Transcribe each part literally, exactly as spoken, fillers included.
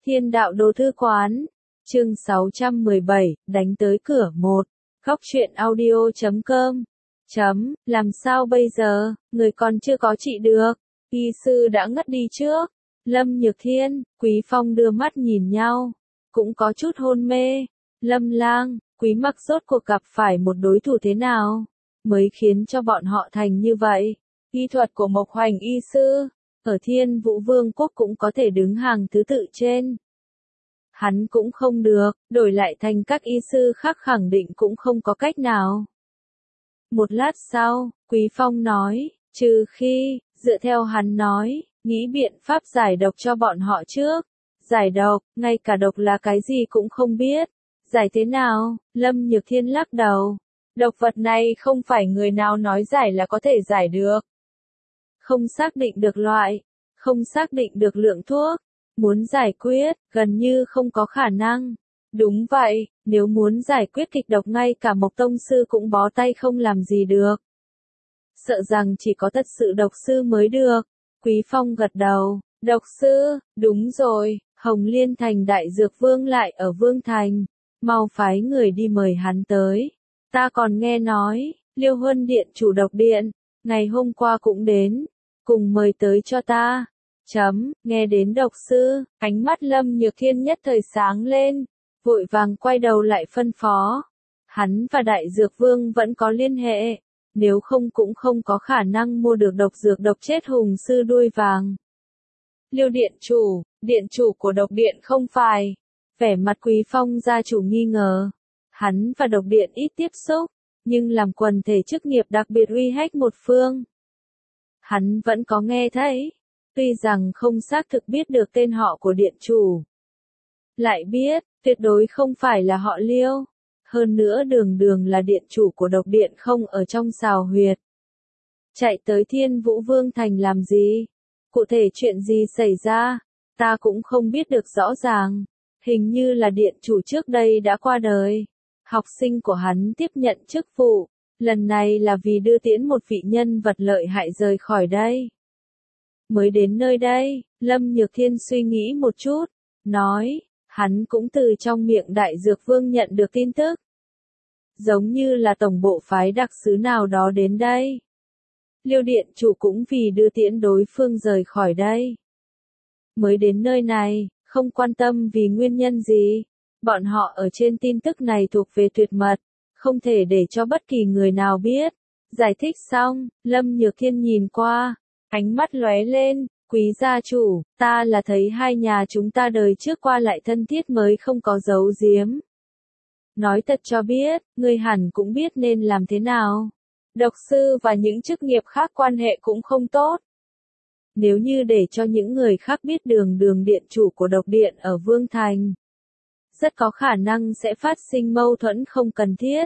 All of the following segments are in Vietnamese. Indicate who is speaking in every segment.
Speaker 1: Thiên đạo đồ thư quán. Chương sáu trăm mười bảy, đánh tới cửa một. Góc truyện audio chấm com. Chấm, làm sao bây giờ, người còn chưa có trị được. Y sư đã ngất đi trước. Lâm Nhược Thiên, Quý Phong đưa mắt nhìn nhau. Cũng có chút hôn mê. Lâm Lang, Quý Mặc rốt cuộc gặp phải một đối thủ thế nào, mới khiến cho bọn họ thành như vậy. Y thuật của Mộc Hoành y sư, ở Thiên Vũ Vương quốc cũng có thể đứng hàng thứ tự trên. Hắn cũng không được, đổi lại thành các y sư khác khẳng định cũng không có cách nào. Một lát sau, Quý Phong nói, trừ khi, dựa theo hắn nói, nghĩ biện pháp giải độc cho bọn họ trước. Giải độc, ngay cả độc là cái gì cũng không biết. Giải thế nào? Lâm Nhược Thiên lắc đầu. Độc vật này không phải người nào nói giải là có thể giải được. Không xác định được loại, không xác định được lượng thuốc. Muốn giải quyết, gần như không có khả năng. Đúng vậy, nếu muốn giải quyết kịch độc ngay cả Mộc Tông Sư cũng bó tay không làm gì được. Sợ rằng chỉ có thật sự độc sư mới được. Quý Phong gật đầu, độc sư, đúng rồi, Hồng Liên Thành Đại Dược Vương lại ở Vương Thành. Mau phái người đi mời hắn tới. Ta còn nghe nói, Liêu Huân Điện chủ độc điện, ngày hôm qua cũng đến, cùng mời tới cho ta. Chấm, nghe đến độc sư, ánh mắt Lâm Nhược Thiên nhất thời sáng lên, vội vàng quay đầu lại phân phó. Hắn và Đại Dược Vương vẫn có liên hệ, nếu không cũng không có khả năng mua được độc dược độc chết hùng sư đuôi vàng. Liêu Điện chủ, điện chủ của độc điện không phải. Vẻ mặt Quý Phong gia chủ nghi ngờ. Hắn và độc điện ít tiếp xúc, nhưng làm quần thể chức nghiệp đặc biệt uy hách một phương. Hắn vẫn có nghe thấy, tuy rằng không xác thực biết được tên họ của điện chủ. Lại biết, tuyệt đối không phải là họ Liêu. Hơn nữa đường đường là điện chủ của độc điện không ở trong xào huyệt. Chạy tới Thiên Vũ Vương Thành làm gì? Cụ thể chuyện gì xảy ra? Ta cũng không biết được rõ ràng. Hình như là điện chủ trước đây đã qua đời. Học sinh của hắn tiếp nhận chức vụ. Lần này là vì đưa tiễn một vị nhân vật lợi hại rời khỏi đây. Mới đến nơi đây, Lâm Nhược Thiên suy nghĩ một chút. Nói, hắn cũng từ trong miệng Đại Dược Vương nhận được tin tức. Giống như là tổng bộ phái đặc sứ nào đó đến đây. Liêu điện chủ cũng vì đưa tiễn đối phương rời khỏi đây. Mới đến nơi này. Không quan tâm vì nguyên nhân gì. Bọn họ ở trên tin tức này thuộc về tuyệt mật, không thể để cho bất kỳ người nào biết. Giải thích xong, Lâm Nhược Thiên nhìn qua, ánh mắt lóe lên, Quý gia chủ, ta là thấy hai nhà chúng ta đời trước qua lại thân thiết mới không có giấu giếm. Nói thật cho biết, ngươi hẳn cũng biết nên làm thế nào. Độc sư và những chức nghiệp khác quan hệ cũng không tốt. Nếu như để cho những người khác biết đường đường điện chủ của độc điện ở Vương Thành, rất có khả năng sẽ phát sinh mâu thuẫn không cần thiết.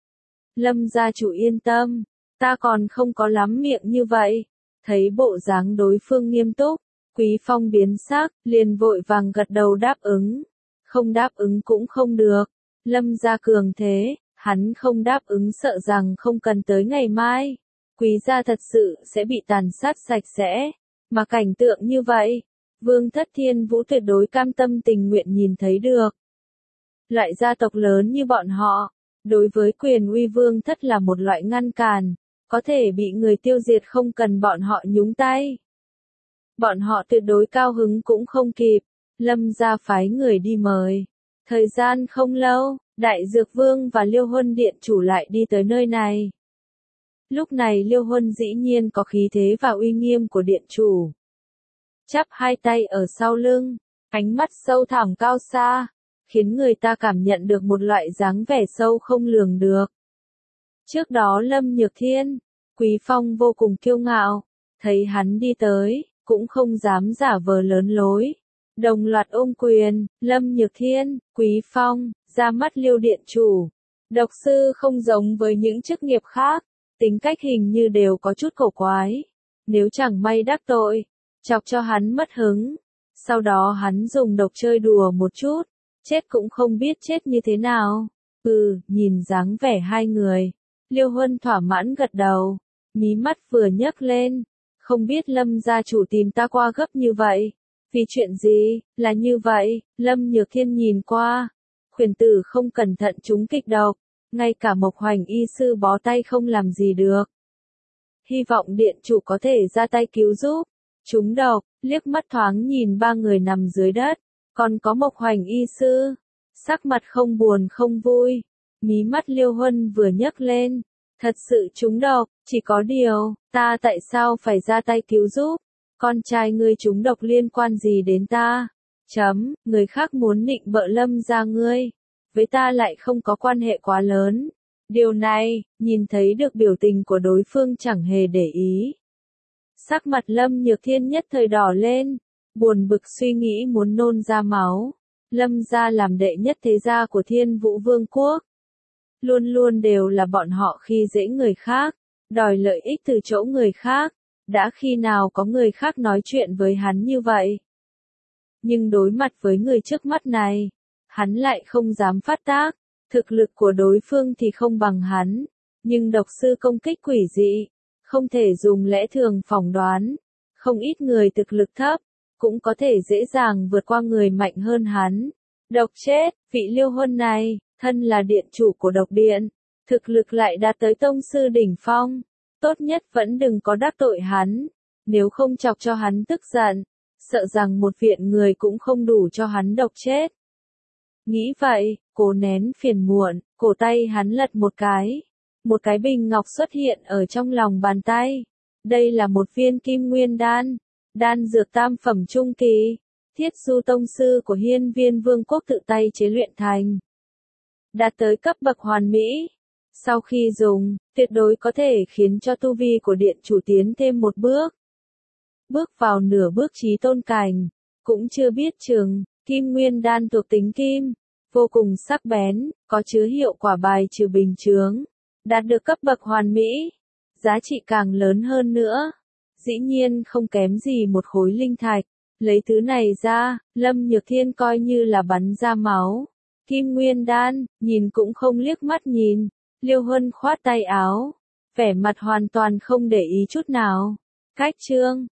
Speaker 1: Lâm gia chủ yên tâm, ta còn không có lắm miệng như vậy. Thấy bộ dáng đối phương nghiêm túc, Quý Phong biến sắc, liền vội vàng gật đầu đáp ứng. Không đáp ứng cũng không được. Lâm gia cường thế, hắn không đáp ứng sợ rằng không cần tới ngày mai. Quý gia thật sự sẽ bị tàn sát sạch sẽ. Mà cảnh tượng như vậy, Vương Thất Thiên Vũ tuyệt đối cam tâm tình nguyện nhìn thấy được. Loại gia tộc lớn như bọn họ, đối với quyền uy Vương Thất là một loại ngăn cản, có thể bị người tiêu diệt không cần bọn họ nhúng tay. Bọn họ tuyệt đối cao hứng cũng không kịp, Lâm gia phái người đi mời. Thời gian không lâu, Đại Dược Vương và Liêu Huân Điện chủ lại đi tới nơi này. Lúc này Liêu Huân dĩ nhiên có khí thế và uy nghiêm của điện chủ. Chắp hai tay ở sau lưng, ánh mắt sâu thẳm cao xa, khiến người ta cảm nhận được một loại dáng vẻ sâu không lường được. Trước đó Lâm Nhược Thiên, Quý Phong vô cùng kiêu ngạo, thấy hắn đi tới, cũng không dám giả vờ lớn lối. Đồng loạt ôm quyền, Lâm Nhược Thiên, Quý Phong, ra mắt Liêu điện chủ. Độc sư không giống với những chức nghiệp khác. Tính cách hình như đều có chút cổ quái. Nếu chẳng may đắc tội, chọc cho hắn mất hứng. Sau đó hắn dùng độc chơi đùa một chút, chết cũng không biết chết như thế nào. Ừ, nhìn dáng vẻ hai người. Liêu Huân thỏa mãn gật đầu, mí mắt vừa nhấc lên. Không biết Lâm gia chủ tìm ta qua gấp như vậy. Vì chuyện gì, là như vậy, Lâm Nhược Thiên nhìn qua. Khuyển tử không cẩn thận trúng kịch độc, ngay cả Mộc Hoành y sư bó tay không làm gì được. Hy vọng điện chủ có thể ra tay cứu giúp. Trúng độc, liếc mắt thoáng nhìn ba người nằm dưới đất, còn có Mộc Hoành y sư. Sắc mặt không buồn không vui, mí mắt Liêu Huân vừa nhấc lên. Thật sự trúng độc, chỉ có điều, ta tại sao phải ra tay cứu giúp? Con trai ngươi trúng độc liên quan gì đến ta? Chấm, người khác muốn nịnh bợ Lâm gia ngươi, với ta lại không có quan hệ quá lớn. Điều này, nhìn thấy được biểu tình của đối phương chẳng hề để ý. Sắc mặt Lâm Nhược Thiên nhất thời đỏ lên, buồn bực suy nghĩ muốn nôn ra máu. Lâm gia làm đệ nhất thế gia của Thiên Vũ Vương quốc. Luôn luôn đều là bọn họ khi dễ người khác, đòi lợi ích từ chỗ người khác. Đã khi nào có người khác nói chuyện với hắn như vậy? Nhưng đối mặt với người trước mắt này, hắn lại không dám phát tác. Thực lực của đối phương thì không bằng hắn, nhưng độc sư công kích quỷ dị, không thể dùng lẽ thường phỏng đoán. Không ít người thực lực thấp, cũng có thể dễ dàng vượt qua người mạnh hơn hắn. Độc chết, vị Liêu Huân này, thân là điện chủ của độc điện, thực lực lại đạt tới tông sư đỉnh phong. Tốt nhất vẫn đừng có đắc tội hắn, nếu không chọc cho hắn tức giận, sợ rằng một viện người cũng không đủ cho hắn độc chết. Nghĩ vậy, cố nén phiền muộn, cổ tay hắn lật một cái. Một cái bình ngọc xuất hiện ở trong lòng bàn tay. Đây là một viên kim nguyên đan, đan dược tam phẩm trung kỳ, Thiết Du tông sư của Hiên Viên Vương quốc tự tay chế luyện thành. Đạt tới cấp bậc hoàn mỹ. Sau khi dùng, tuyệt đối có thể khiến cho tu vi của điện chủ tiến thêm một bước. Bước vào nửa bước chí tôn cảnh, cũng chưa biết chừng, kim nguyên đan thuộc tính kim, vô cùng sắc bén, có chứa hiệu quả bài trừ bình chướng, đạt được cấp bậc hoàn mỹ, giá trị càng lớn hơn nữa. Dĩ nhiên không kém gì một khối linh thạch, lấy thứ này ra, Lâm Nhược Thiên coi như là bắn ra máu. Kim nguyên đan, nhìn cũng không liếc mắt nhìn. Liêu Huân khoát tay áo, vẻ mặt hoàn toàn không để ý chút nào. Cách chương